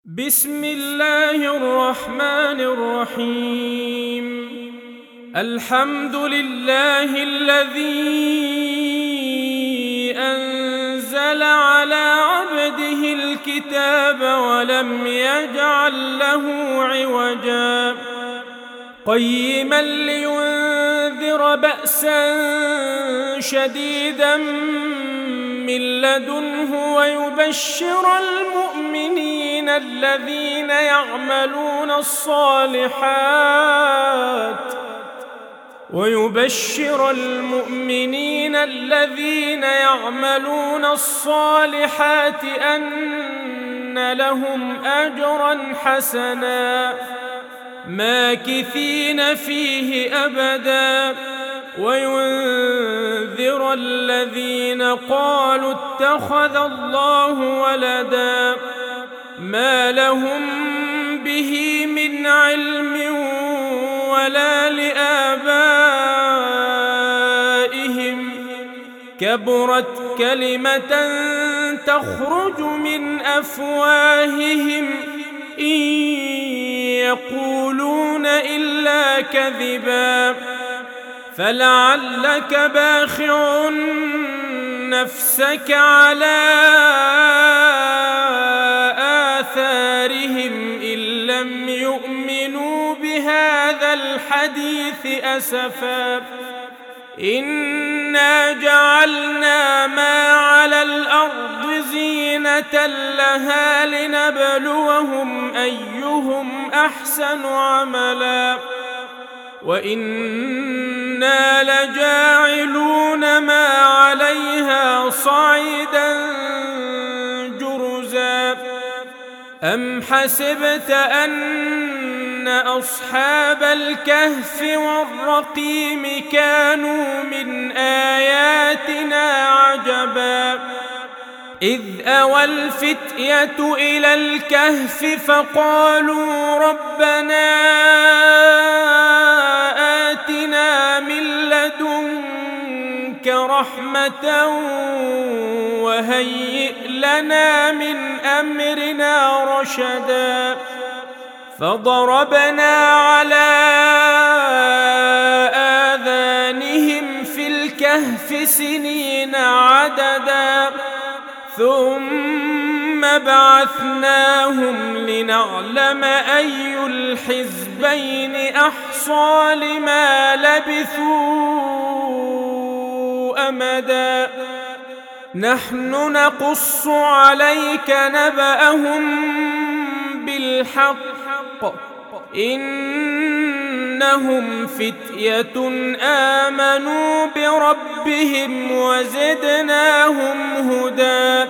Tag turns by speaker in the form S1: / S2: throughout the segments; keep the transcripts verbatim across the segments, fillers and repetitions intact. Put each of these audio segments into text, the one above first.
S1: بسم الله الرحمن الرحيم. الحمد لله الذي أنزل على عبده الكتاب ولم يجعل له عوجا قيما لينذر بأسا شديدا من لدنه ويبشر المؤمنين الذين يعملون الصالحات ويبشر المؤمنين الذين يعملون الصالحات أن لهم أجرا حسنا ماكثين فيه أبدا وينذر الذين قالوا اتخذ الله ولدا ما لهم به من علم ولا لآبائهم كبرت كلمة تخرج من أفواههم إن يقولون إلا كذبا فلعلك باخع نفسك على آثارهم إن لم يؤمنوا بهذا الحديث أسفا إنا جعلنا ما على الأرض زينة لها لنبلوهم أيهم أحسن عملا وإنا لجاعلون ما عليها صعيدا جرزا أم حسبت أن أصحاب الكهف والرقيم كانوا من آياتنا عجبا إذ أوى الفتية إلى الكهف فقالوا ربنا آتنا من لدنك رحمة وهيئ لنا من أمرنا رشدا فضربنا على آذانهم في الكهف سنين عددا ثم بعثناهم لنعلم أي الحزبين أحصى لما لبثوا أمدا نحن نقص عليك نبأهم بالحق إنهم فتية آمنوا بربهم وزدناهم هدى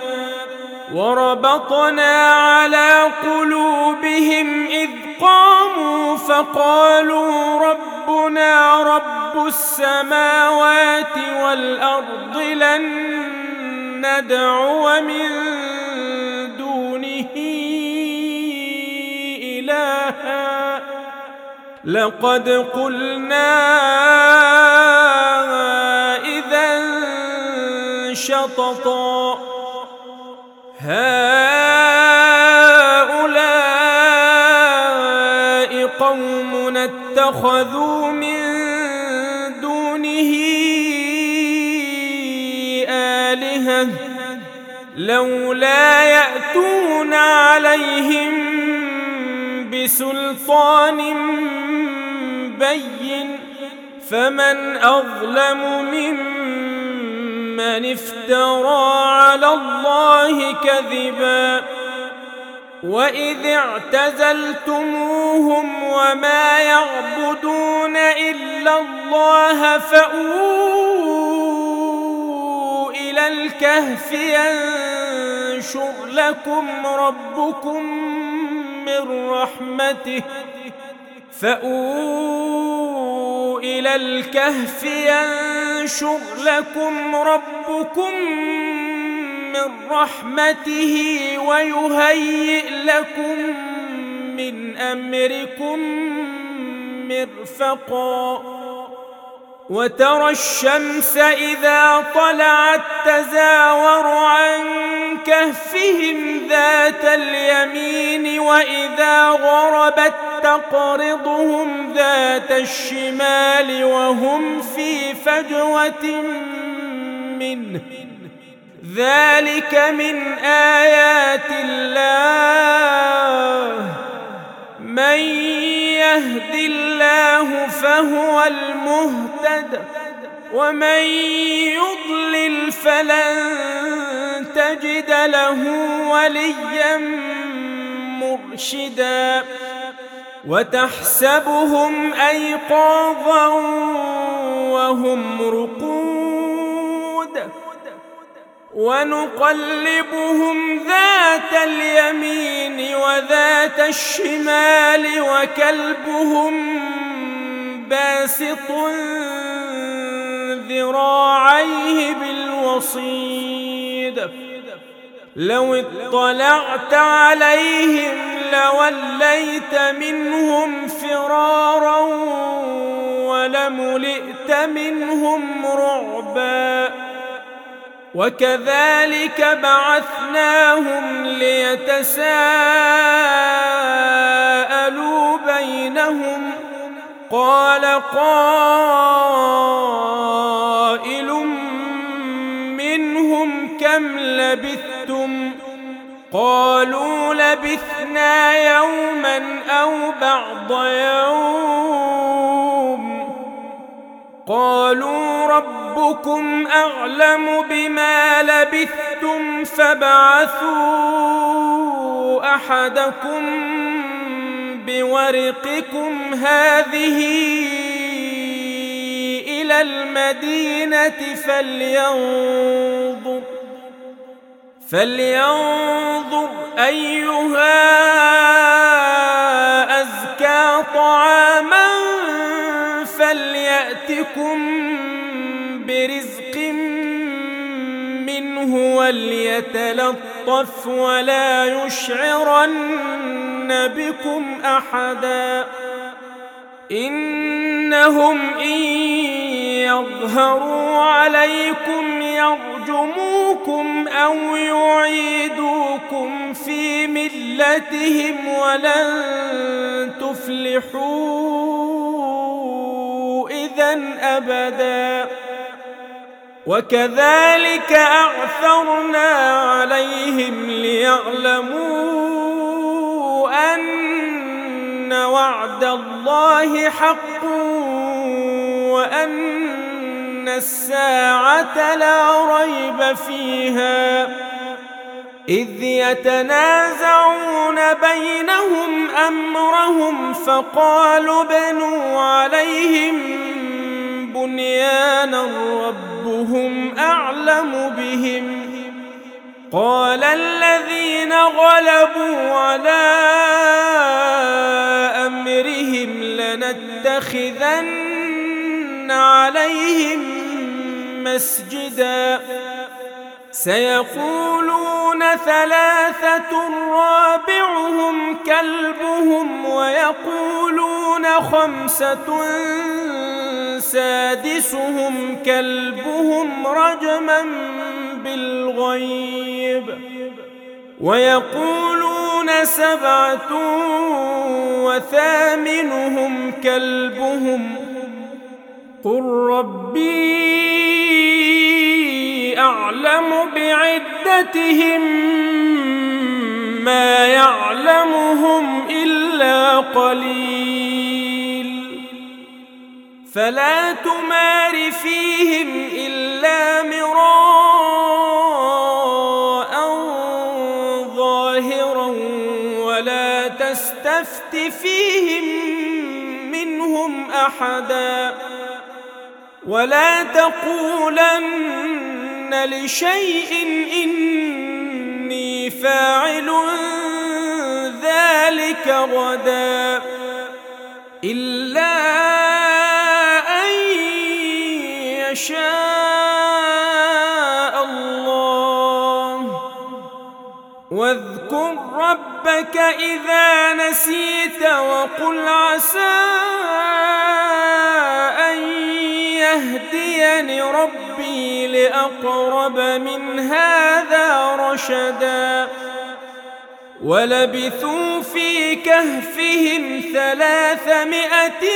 S1: وربطنا على قلوبهم إذ قاموا فقالوا ربنا رب السماوات والأرض لن ندعو من دونه إلها لقد قلنا إذا شططا هؤلاء قومنا اتخذوا من دونه آلهة لولا يأتون عليهم بسلطان بين فمن أظلم ممن افترى على الله كذبا وإذ اعتزلتموهم وما يعبدون إلا الله فأووا إلى الكهف ينشر لكم ربكم من رحمته فأووا إلى الكهف ينشر لكم ربكم من رحمته ويهيئ لكم من أمركم مرفقا وترى الشمس إذا طلعت تزاور عن كهفهم ذات اليمين وإذا غربت تقرضهم ذات الشمال وهم في فجوة منه ذلك من آيات الله من يهد الله فهو المهتد ومن يضلل فلن تجد له وليا مرشدا وتحسبهم أيقاظا وهم رقود ونقلبهم ذات اليمين وذات الشمال وكلبهم باسط ذراعيه بالوصيد لو اطلعت عليهم لوليت منهم فرارا ولملئت منهم رعبا وكذلك بعثناهم ليتساءلوا بينهم قال قائل منهم كم لبثتم قالوا لبثنا يوما أو بعض يوم قالوا ربكم أعلم بما لبثتم فابعثوا أحدكم بورقكم هذه إلى المدينة فلينظر فلينظر أيها أزكى طعاما فليأتكم برزق منه وليتلطف ولا يشعرن بكم أحدا إنهم إن يظهروا عليكم يرجموكم أو يعيدوكم في ملتهم ولن تفلحوا إذن أبدا وكذلك أعثرنا عليهم ليعلموا أن وعد الله حق وأن الساعة لا ريب فيها إذ يتنازعون بينهم أمرهم فقالوا بنوا عليهم بنيانا ربهم أعلم بهم قال الذين غلبوا على أمرهم لنتخذن عليهم مسجدا سيقولون ثلاثة رابعهم كلبهم ويقولون خمسة سادسهم كلبهم رجما بالغيب ويقولون سبعة وثامنهم كلبهم قل ربي أعلم بعدتهم ما يعلمهم إلا قليل فلا تمار فيهم إلا مراء ظاهرا ولا تستفت فيهم منهم أحدا ولا تقولن لشيء إني فاعل ذلك غدا إلا أن يشاء الله واذكر ربك إذا نسيت وقل عسى أن يهديني ربي لأقرب من هذا رشدا ولبثوا في كهفهم ثلاثمائة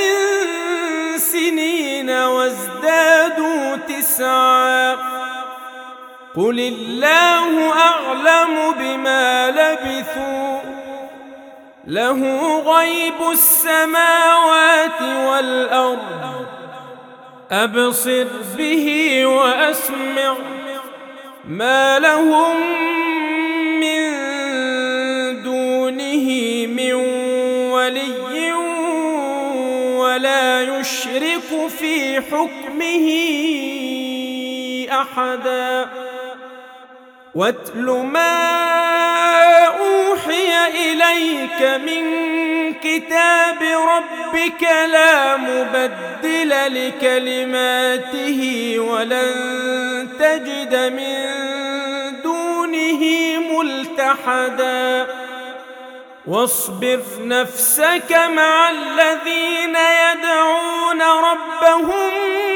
S1: سنين وازدادوا تسعا قل الله أعلم بما لبثوا له غيب السماوات والأرض أبصر به وأسمع ما لهم من دونه من ولي ولا يشرك في حكمه أحدا واتل ما أوحي إليك من كتاب ربك لا مبدل لكلماته ولن تجد من دونه ملتحدا واصبر نفسك مع الذين يدعون ربهم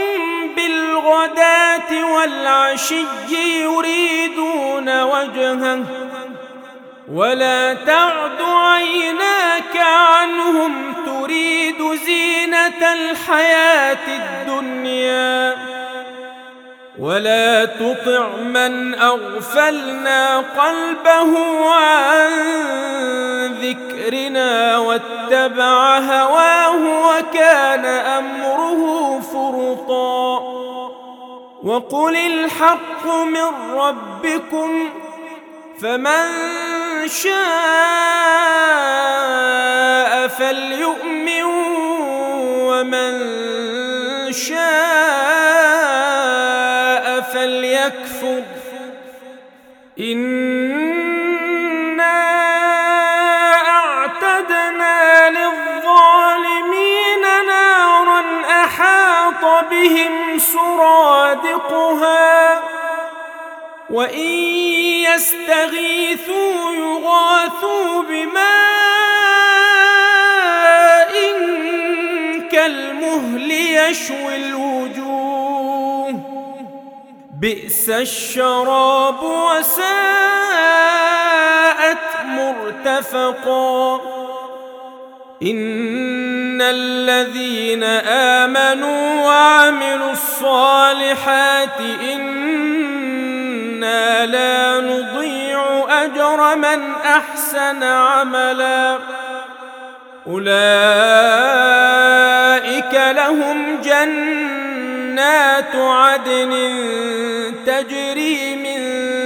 S1: بالغداة والعشي يريدون وجهه ولا تعد عيناك عنهم تريد زينة الحياة الدنيا ولا تطع من أغفلنا قلبه عن ذكرنا واتبع هواه وكان أمره فرطا وقل الحق من ربكم فمن شاء فليؤمن ومن شاء فليكفر إنا أعتدنا للظالمين نارا أحاط بهم سرادقها وإن يستغيثوا يغاثوا بماء كالمهل يشوي الوجوه بئس الشراب وساءت مرتفقا إن الذين آمنوا وعملوا الصالحات إنا لا نضيع أجر من أحسن عملا أولئك لهم جنات عدن تجري من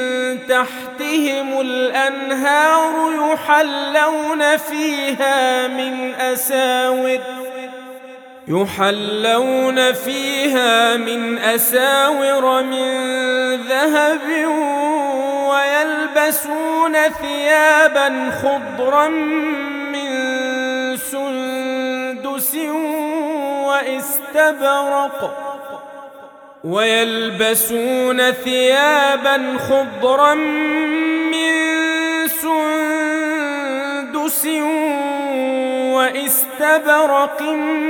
S1: تحتهم الأنهار يحلون فيها من أساور يحلون فيها من أساور من ذهب ويلبسون ثيابا خضرا من سندس واستبرق ويلبسون ثيابا خضرا من سندس واستبرق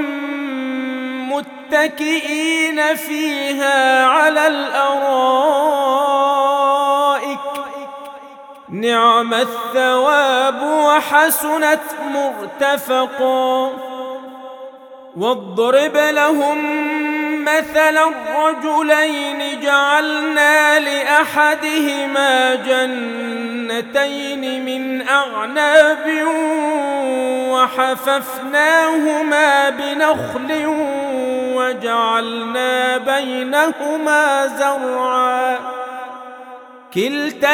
S1: متكئين فيها على الأرائك نعم الثواب وحسنت مرتفقا واضرب لهم مثلا الرجلين جعلنا لأحدهما جنتين من أعناب وحففناهما بنخل وجعلنا بينهما زرعا كلتا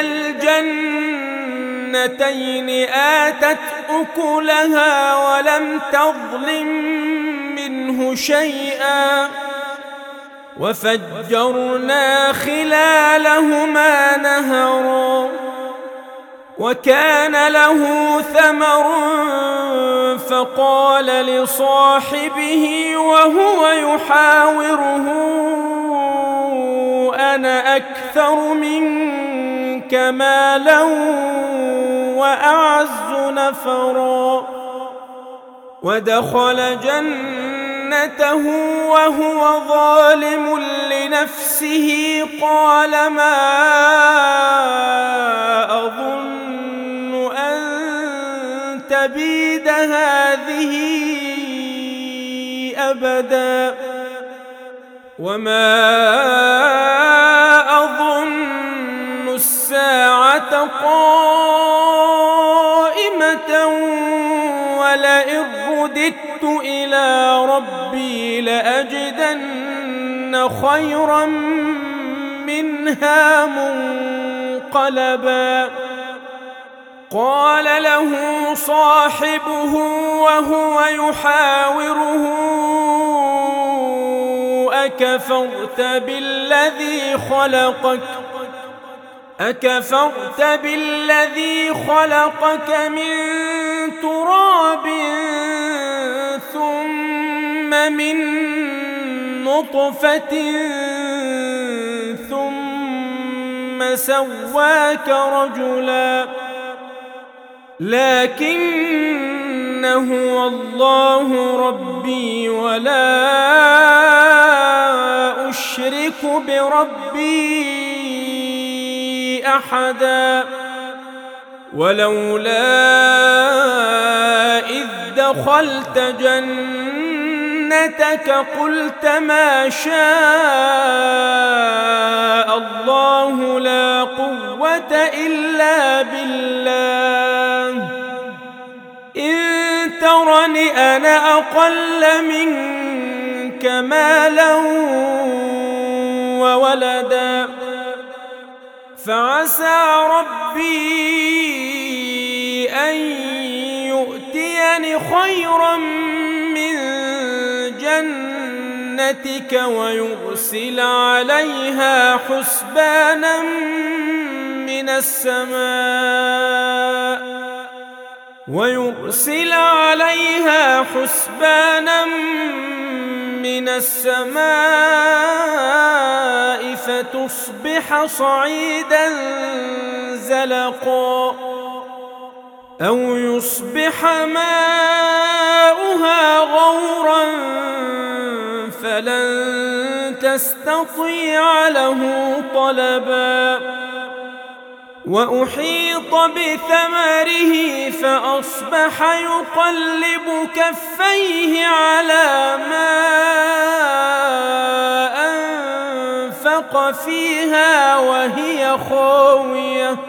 S1: الجنتين آتت أكلها ولم تظلم منه شيئا وفجرنا خلالهما نهرا وكان له ثمر فقال لصاحبه وهو يحاوره أنا أكثر منك مالا وأعز نفرا ودخل جنته جنته وهو ظالم لنفسه قال ما أظن أن تبيد هذه أبدا وما أظن الساعة قائمة ولئن رددت إلى ربي لأجدن خيرا منها منقلبا قال له صاحبه وهو يحاوره أكفرت بالذي خلقك أكفرت بالذي خلقك من تراب ثم من نطفة ثم سواك رجلا لكن هو الله ربي ولا أشرك بربي أحدا ولولا إذ دخلت جنتك قلت ما شاء الله لا قوة إلا بالله إن ترني أنا أقل منك مالا وولدا فعسى ربي أن يؤتيني خيرا من جنتك ويرسل عليها حسبانا من السماء ويرسل عليها حسبانا من السماء فتصبح صعيدا زلقا أو يصبح ماؤها غورا فلن تستطيع له طلبا وأحيط بثمره فأصبح يقلب كفيه على ما أنفق فيها وهي خاوية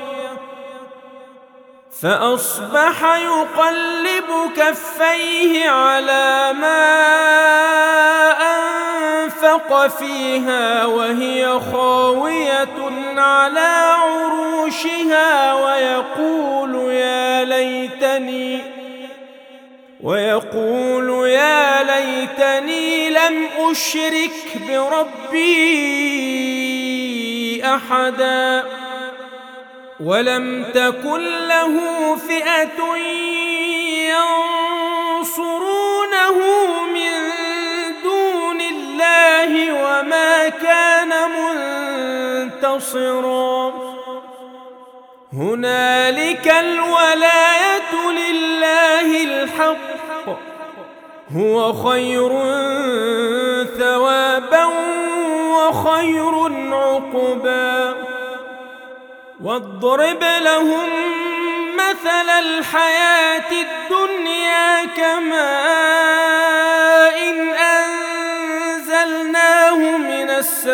S1: فأصبح يقلب كفيه على ما أنفق فيها وهي خاوية على عروشها ويقول يا ليتني ويقول يا ليتني لم أشرك بربي أحدا ولم تكن له فئة ينصرونه من دون الله وما كان منتصرا هنالك الولاية لله الحق هو خير ثوابا وخير عقبا واضرب لهم مثل الحياة الدنيا كماء إن أنزلناه من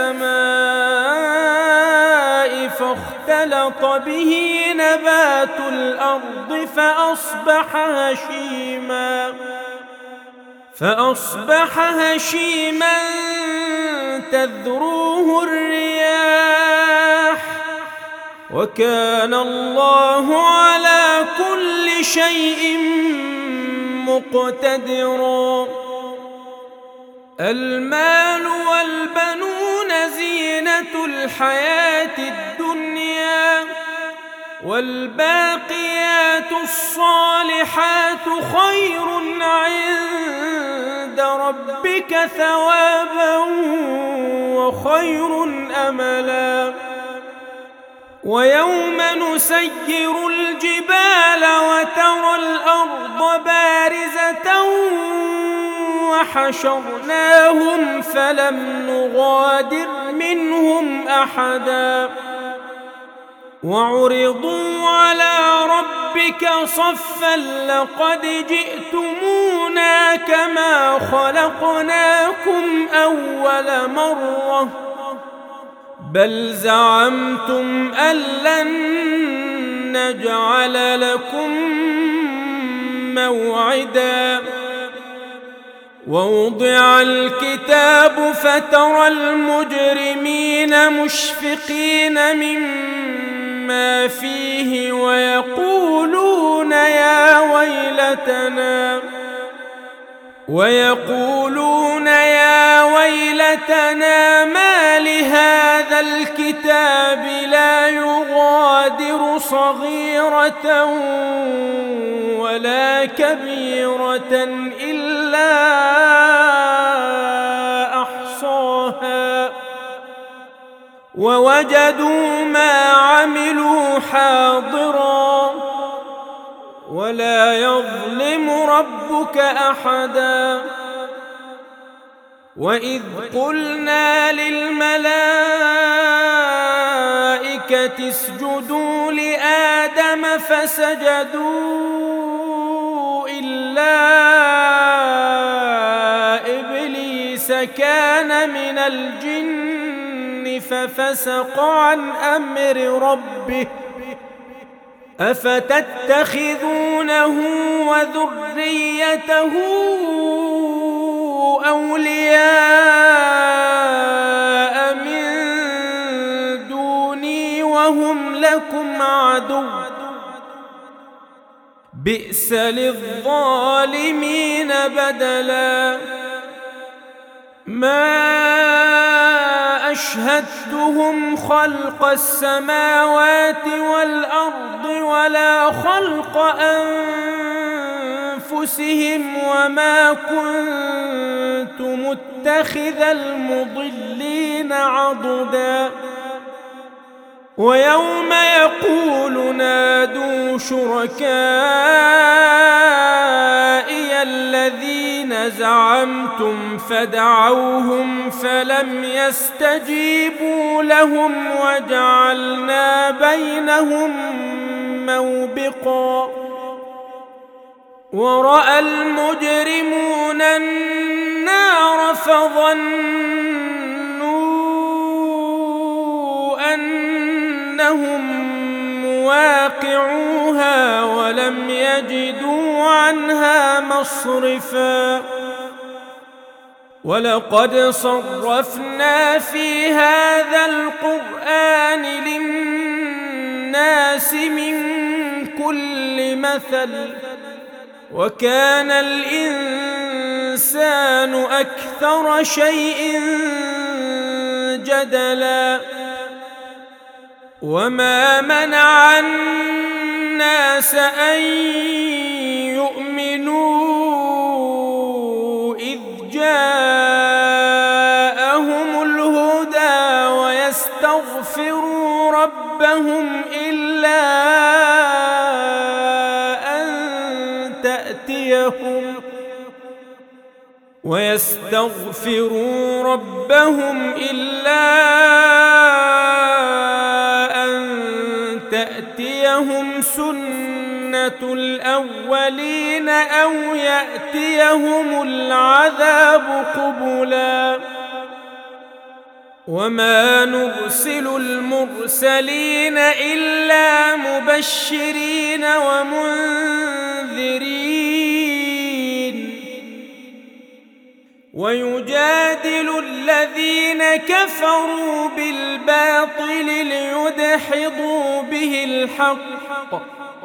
S1: السماء فاختلط به نبات الأرض فأصبح هشيما فأصبح هشيما تذروه الرياح وكان الله على كل شيء مقتدرا المال والبنون زينة الحياة الدنيا والباقيات الصالحات خير عند ربك ثوابا وخير أملا ويوم نسير الجبال وترى الأرض بارزة وحشرناهم فلم نغادر منهم أحدا وعرضوا على ربك صفا لقد جئتمونا كما خلقناكم أول مرة بل زعمتم أن لن نجعل لكم موعدا ووضع الكتاب فترى المجرمين مشفقين مما فيه ويقولون يا ويلتنا ويقولون يا ويلتنا ما لهذا الكتاب لا يغادر صغيرة ولا كبيرة إلا أحصاها ووجدوا ما عملوا حاضرا ولا يظلم ربك أحدا وإذ قلنا للملائكة اسجدوا لآدم فسجدوا إلا إبليس كان من الجن ففسق عن أمر ربه أفتتخذونه وذريته أولياء من دوني وهم لكم عدو بئس للظالمين بدلا ما أشهدتهم خلق السماوات والأرض ولا خلق أنفسهم وما كنت متخذ المضلين عضدا ويوم يقول نادوا شركائي الذين زعمتم فدعوهم فلم يستجيبوا لهم وجعلنا بينهم موبقا ورأى المجرمون النار فظنوا أنهم مواقعوها ولم يجدوا عنها مصرفا ولقد صرفنا في هذا القرآن للناس من كل مثل وكان الإنسان أكثر شيء جدلا وما منع الناس أن يؤمنوا إذ جاءهم الهدى ويستغفروا ربهم إلا أن تأتيهم ويستغفروا ربهم إلا تأتيهم سنة الأولين أو يأتيهم العذاب قبلا وما نرسل المرسلين إلا مبشرين ومنذرين ويجادل الذين كفروا بالباطل ليدحضوا به الحق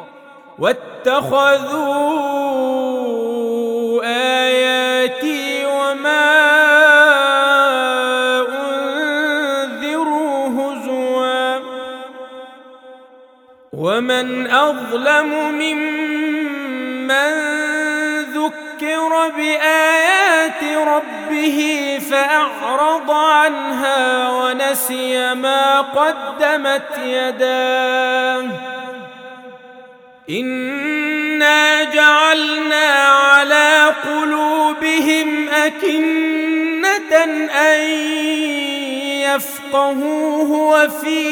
S1: واتخذوا آياتي وما أنذروا هزوا ومن أظلم ممن ذكر بآيات ربه فأعرض عنها ونسي ما قدمت يداه إنا جعلنا على قلوبهم أكنة أن يفقهوه وفي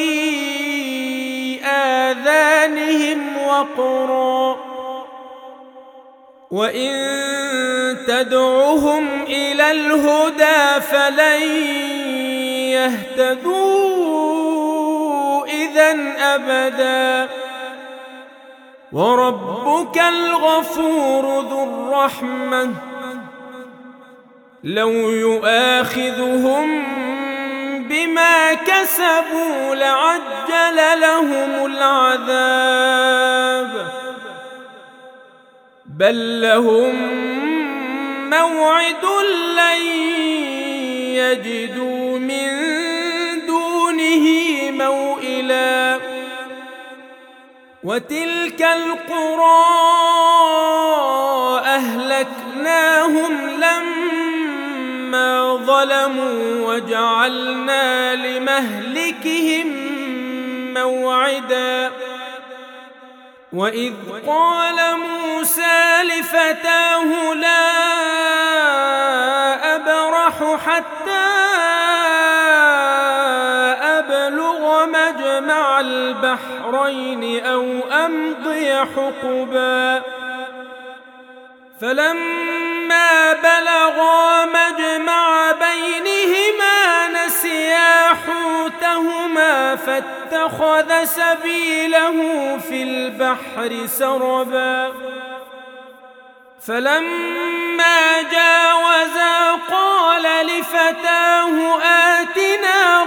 S1: آذانهم وقرا وإن تدعهم إلى الهدى فلن يهتدوا إذن أبدا وربك الغفور ذو الرحمة لو يؤاخذهم بما كسبوا لعجل لهم العذاب بل لهم موعد لن يجدوا من دونه موئلا وتلك القرى أهلكناهم لما ظلموا وجعلنا لمهلكهم موعدا وإذ قال موسى لفتاه لا أبرح حتى أبلغ مجمع البحرين أو أمضي حقبا فلما بلغا مجمع بينهما نسيا حوتهما فاتخذ سبيله في البحر سربا فلما جاوزا قال لفتاه آتنا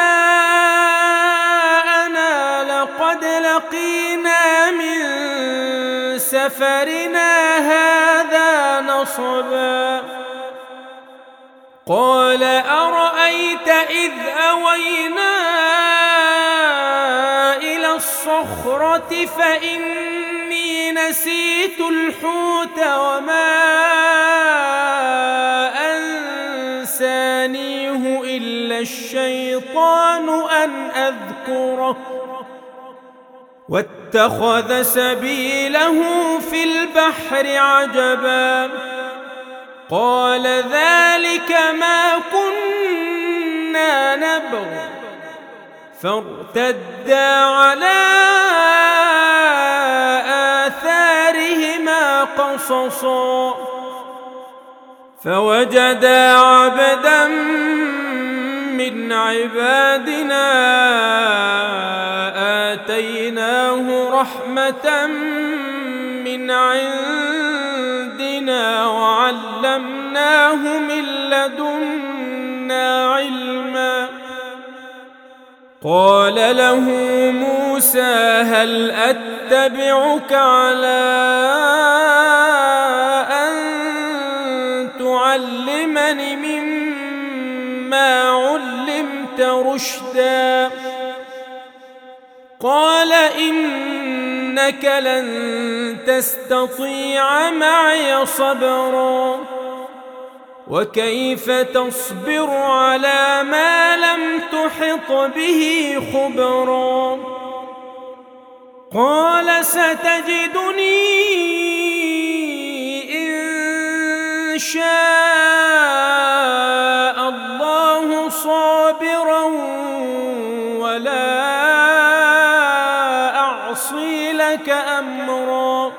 S1: غداءنا لقد لقينا من سفرنا هذا نصبا قال أرأيت إذ أوينا إلى الصخرة فإني نسيت الحوت وما أنسانيه إلا الشيطان أن أذكره واتخذ سبيله في البحر عجبا قال ذلك ما كنا نبغ فارتدا على آثارهما قصصا فوجدا عبدا من عبادنا آتيناه رحمة من عندنا وعلمناه من لدنا علما قال له موسى هل أتبعك على أن تعلمني مما علمت رشدا قال إنك لن تستطيع معي صبرا وكيف تصبر على ما لم تحط به خبرا قال ستجدني إن شاء الله صابرا ولا أعصي لك أمرا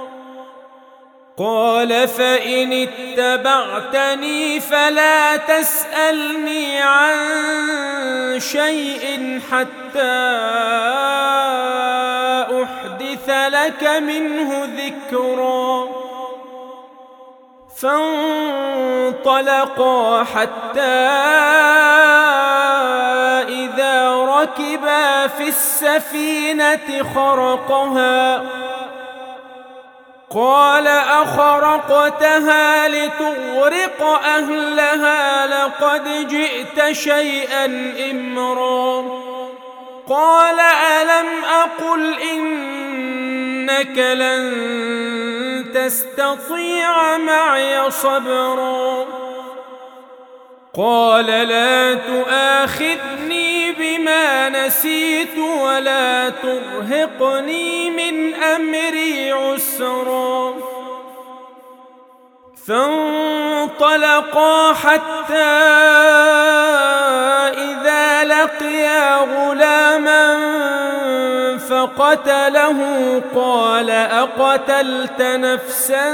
S1: قال فإن اتبعتني فلا تسألني عن شيء حتى أحدث لك منه ذكرا فانطلقا حتى إذا ركبا في السفينة خرقها قال أخرقتها لتغرق أهلها لقد جئت شيئا إمرا قال ألم أقل إنك لن تستطيع معي صبرا قال لا تؤاخذني بما نسيت ولا ترهقني من أمري عسرا فانظر فانطلقا حتى إذا لقيا غلاما فقتله قال أقتلت نفسا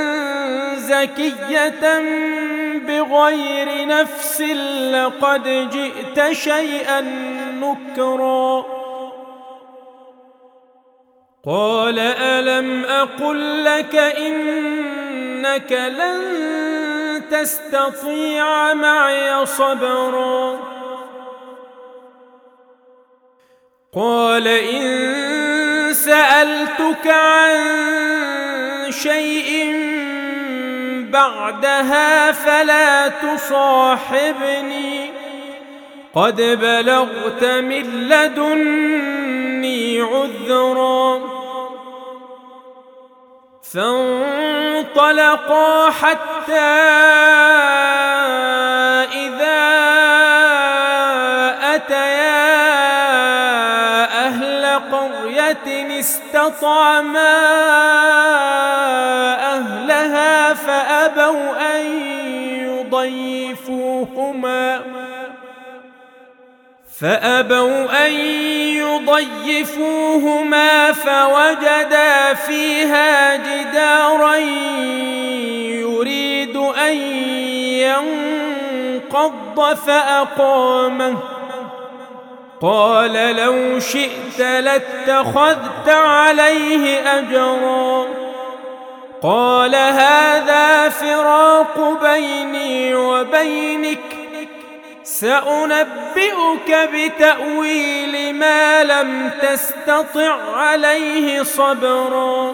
S1: زكية بغير نفس لقد جئت شيئا نكرا قال ألم أقل لك إنك لن تستطيع معي صبرا قال إن سألتك عن شيء بعدها فلا تصاحبني قد بلغت من لدني عذرا فانطلقا حتى إذا أتيا أهل قرية استطعما أهلها فأبوا أن يضيفوهما فأبوا أن يضيفوهما فوجدا فيها جدارا يريد أن ينقض فأقامه قال لو شئت لاتخذت عليه أجرا قال هذا فراق بيني وبينك سأنبئك بتأويل ما لم تستطع عليه صبرا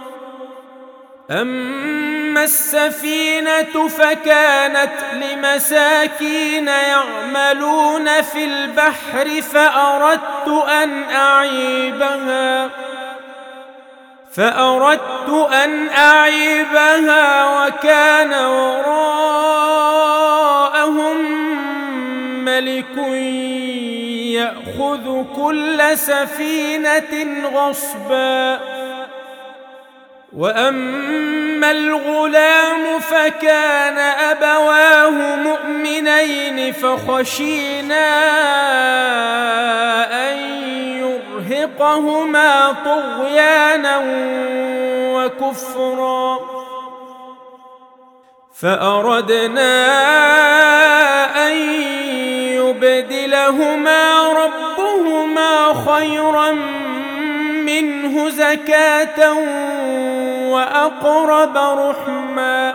S1: أما السفينة فكانت لمساكين يعملون في البحر فأردت أن أعيبها فأردت أن أعيبها وكان وراءهم ملك يأخذ كل سفينة غصبا وأما الغلام فكان أبواه مؤمنين فخشينا أن يرهقهما طغيانا وكفرا فأردنا أن يبدلهما ربهما خيرا منه زكاة وأقرب رحما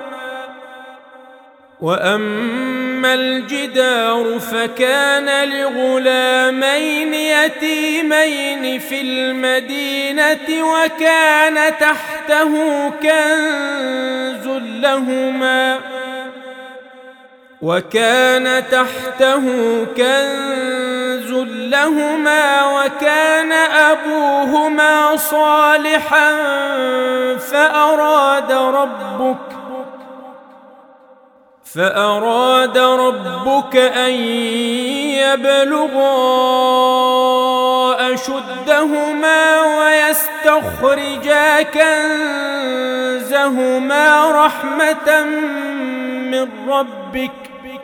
S1: وأما الجدار فكان لغلامين يتيمين في المدينة وكان تحته كنز لهما وكان تحته كنز لهما وكان أبوهما صالحا فأراد ربك فأراد ربك أن يبلغا أشدهما ويستخرجا كنزهما رحمة من ربك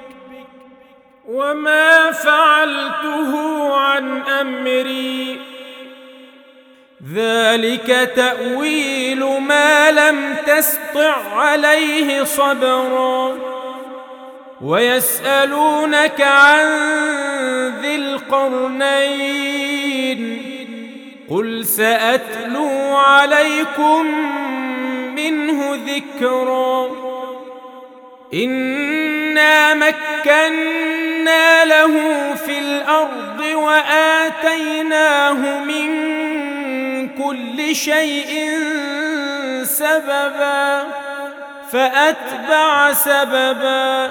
S1: وما فعلته عن أمري ذلك تأويل ما لم تسطع عليه صبرا ويسألونك عن ذي القرنين قل سأتلو عليكم منه ذكرا إنا مكنا له في الأرض وآتيناه من كل شيء سببا فأتبع سببا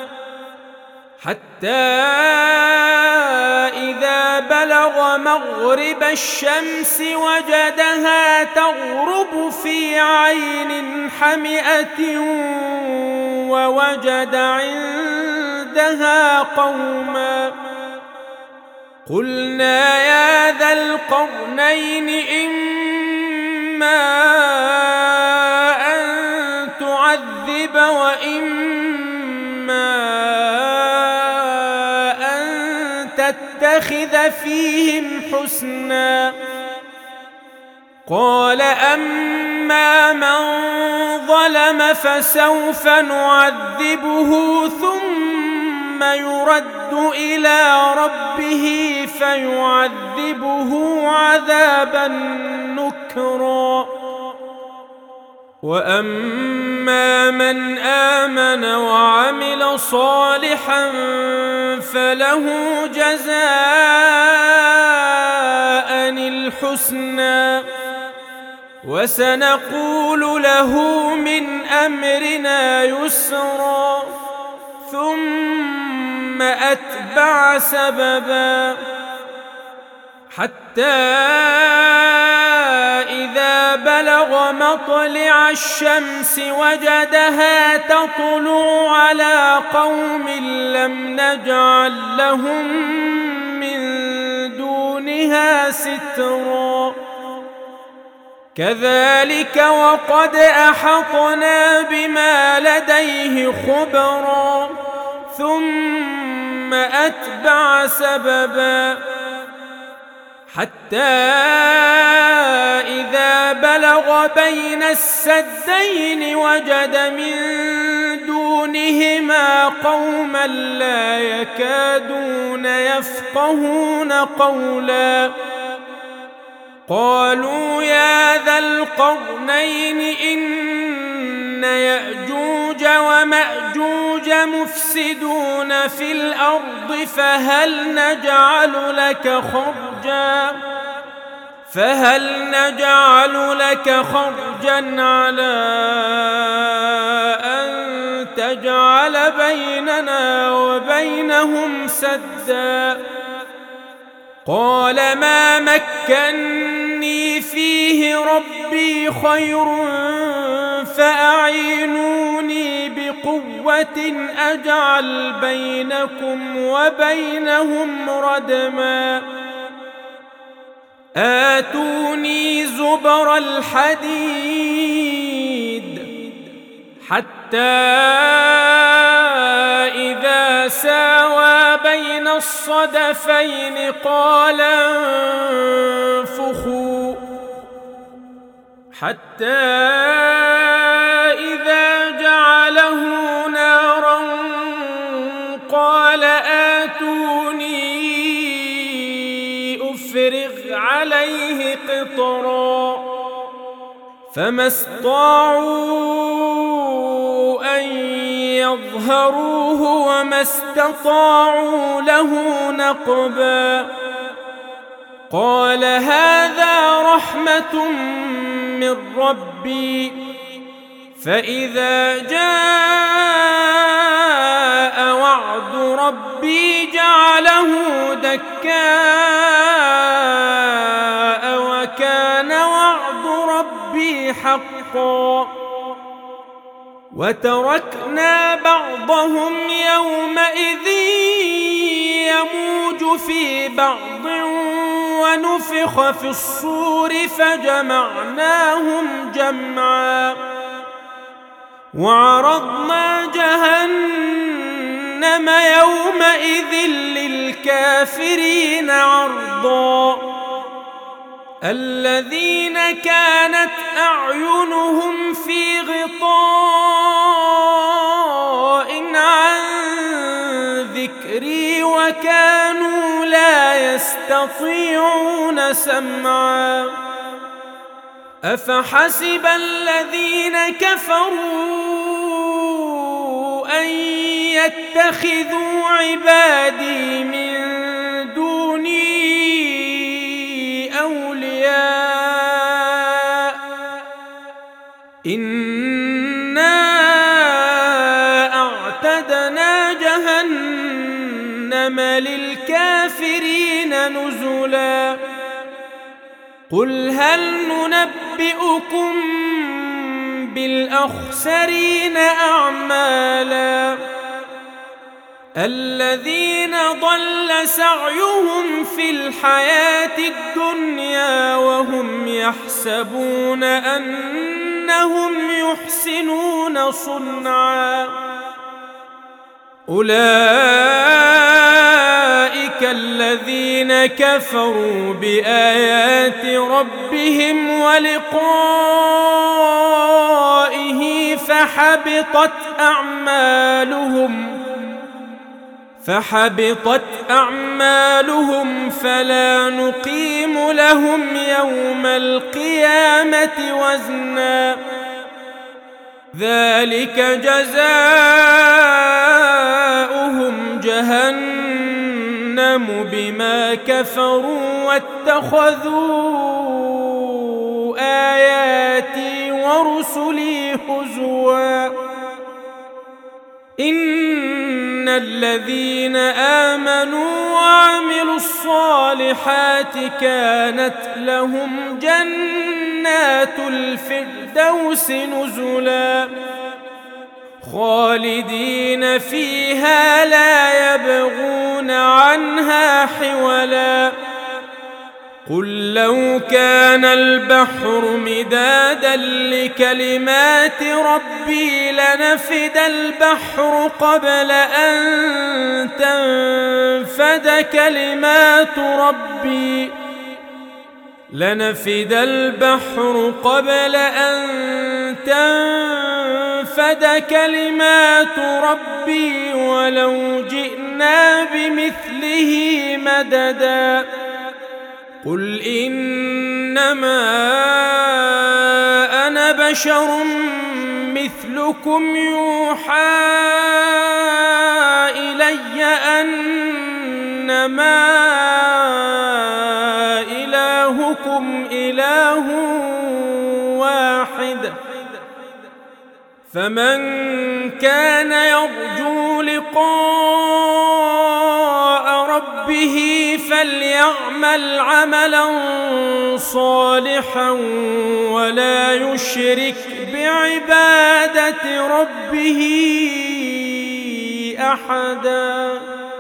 S1: حتى إذا بلغ مغرب الشمس وجدها تغرب في عين حمئة ووجد عندها قوما قلنا يا ذا القرنين إما أن تعذب وإما إما أن تتخذ فيهم حسنا. قال أما من ظلم فسوف نعذبه ثم يرد إلى ربه فيعذبه عذابا نكرا. وأما من آمن وعمل صالحا فله جزاء الحسنى وسنقول له من أمرنا يسرا. ثم أتبع سببا حتى إذا بلغ مطلع الشمس وجدها تطلع على قوم لم نجعل لهم من دونها سترا. كذلك وقد أحطنا بما لديه خبرا. ثم أتبع سببا حتى إذا بلغ بين السدين وجد من دونهما قوما لا يكادون يفقهون قولا. قالوا يا ذا القرنين إن يأجوج ومأجوج مفسدون في الأرض فهل نجعل لك خرجا فهل نجعل لك خرجا على أن تجعل بيننا وبينهم سدا. قال ما مكني فيه ربي خير فأعينوني بقوة أجعل بينكم وبينهم ردما. آتوني زبر الحديد حتى إذا ساوى بين الصدفين قال انفخوا حتى إذا جعله نارا قال آتوني أفرغ عليه قطرا. فما استطاعوا أن يظهروه وما استطاعوا له نقبا. قال هذا رحمة من ربي فإذا جاء وعد ربي جعله دكاء وكان وعد ربي حقا. وتركنا بعضهم يومئذ يموج في بعض ونفخ في الصور فجمعناهم جمعا. وعرضنا جهنم يومئذ للكافرين عرضا. الذين كانت أعينهم في غطاء عن ذكري وكانوا لا يستطيعون سمعا. أفحسب الذين كفروا أن يتخذوا عبادي من دوني أولياء إنا أعتدنا جهنم للكافرين نزلا. قل هل ننبئكم بالأخسرين أعمالا الذين ضل سعيهم في الحياة الدنيا وهم يحسبون أنهم يحسنون صنعا. أولئك الذين كفروا بآيات ربهم ولقائه فحبطت أعمالهم فحبطت أعمالهم فلا نقيم لهم يوم القيامة وزنا ذلك جزاؤهم جهنم بما كفروا واتخذوا آياتي ورسلي هزوا إن الذين آمنوا وعملوا الصالحات كانت لهم جنات الفردوس نزلا خالدين فيها لا يبغون عنها حولا قل لو كان البحر مدادا لكلمات ربي لنفد البحر قبل أن تنفد كلمات ربي لنفد البحر قبل أن تنفد كلمات ربي ولو جئنا بمثله مددا قل إنما أنا بشر مثلكم يوحى إلي أنما إلهكم إله واحد فمن كان يرجو لقاء ربه فليعمل عملا صالحا ولا يشرك بعبادة ربه أحدا.